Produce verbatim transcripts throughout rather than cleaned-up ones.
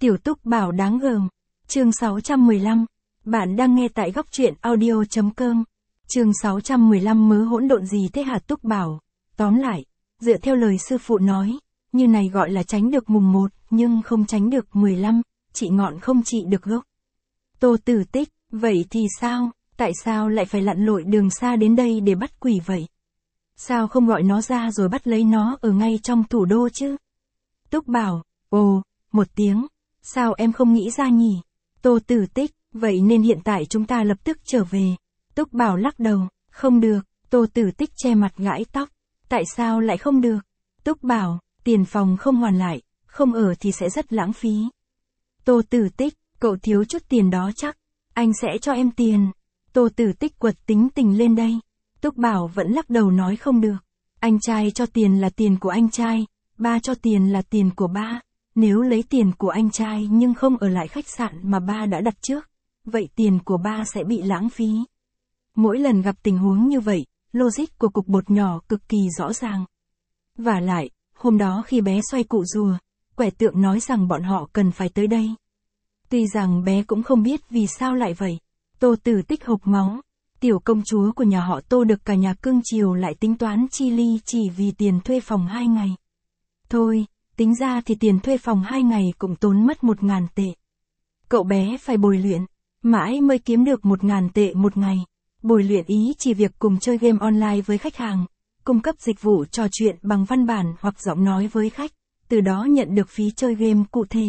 Tiểu Túc Bảo đáng gờm. Chương sáu trăm mười lăm. Bạn đang nghe tại góc truyện audio chấm com. Chương sáu trăm mười lăm mớ hỗn độn gì thế hả Túc Bảo? Tóm lại, dựa theo lời sư phụ nói, như này gọi là tránh được mùng một, nhưng không tránh được mười lăm, trị ngọn không trị được gốc. Tô Tử Tích, vậy thì sao? Tại sao lại phải lặn lội đường xa đến đây để bắt quỷ vậy? Sao không gọi nó ra rồi bắt lấy nó ở ngay trong thủ đô chứ? Túc Bảo, ồ, một tiếng. Sao em không nghĩ ra nhỉ? Tô Tử Tích, vậy nên hiện tại chúng ta lập tức trở về. Túc Bảo lắc đầu, không được. Tô Tử Tích che mặt gãi tóc. Tại sao lại không được? Túc Bảo, tiền phòng không hoàn lại, không ở thì sẽ rất lãng phí. Tô Tử Tích, cậu thiếu chút tiền đó chắc. Anh sẽ cho em tiền. Tô Tử Tích quật tính tình lên đây. Túc Bảo vẫn lắc đầu nói không được. Anh trai cho tiền là tiền của anh trai, ba cho tiền là tiền của ba. Nếu lấy tiền của anh trai nhưng không ở lại khách sạn mà ba đã đặt trước, vậy tiền của ba sẽ bị lãng phí. Mỗi lần gặp tình huống như vậy, logic của cục bột nhỏ cực kỳ rõ ràng. Vả lại, hôm đó khi bé xoay cụ rùa, quẻ tượng nói rằng bọn họ cần phải tới đây. Tuy rằng bé cũng không biết vì sao lại vậy. Tô Tử Tích hộc máu. Tiểu công chúa của nhà họ Tô được cả nhà cưng chiều lại tính toán chi ly chỉ vì tiền thuê phòng hai ngày. Thôi, tính ra thì tiền thuê phòng hai ngày cũng tốn mất một ngàn tệ. Cậu bé phải bồi luyện, mãi mới kiếm được một ngàn tệ một ngày. Bồi luyện ý chỉ việc cùng chơi game online với khách hàng, cung cấp dịch vụ trò chuyện bằng văn bản hoặc giọng nói với khách, từ đó nhận được phí chơi game cụ thể.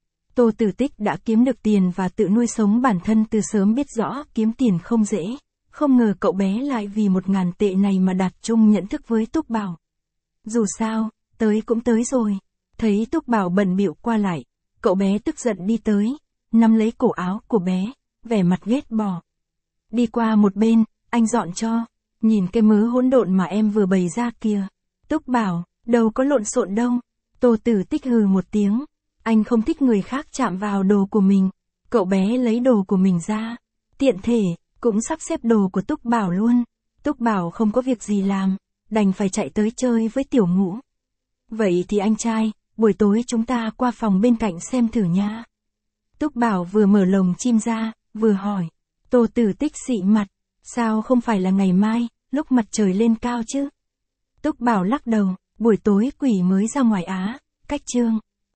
Tô Tử Tích đã kiếm được tiền và tự nuôi sống bản thân từ sớm, biết rõ kiếm tiền không dễ. Không ngờ cậu bé lại vì một ngàn tệ này mà đạt chung nhận thức với Túc Bảo. Dù sao, tới cũng tới rồi. Thấy Túc Bảo bận bịu qua lại, cậu bé tức giận đi tới, nắm lấy cổ áo của bé, vẻ mặt ghét bỏ. Đi qua một bên, anh dọn cho, nhìn cái mớ hỗn độn mà em vừa bày ra kìa. Túc Bảo, đâu có lộn xộn đâu. Tô Tử Tích hừ một tiếng, anh không thích người khác chạm vào đồ của mình. Cậu bé lấy đồ của mình ra, tiện thể, cũng sắp xếp đồ của Túc Bảo luôn. Túc Bảo không có việc gì làm, đành phải chạy tới chơi với Tiểu Ngũ. Vậy thì anh trai, buổi tối chúng ta qua phòng bên cạnh xem thử nha. Túc Bảo vừa mở lồng chim ra, vừa hỏi. Tô Tử Tích xị mặt, sao không phải là ngày mai, lúc mặt trời lên cao chứ? Túc Bảo lắc đầu, buổi tối quỷ mới ra ngoài á, cách chương.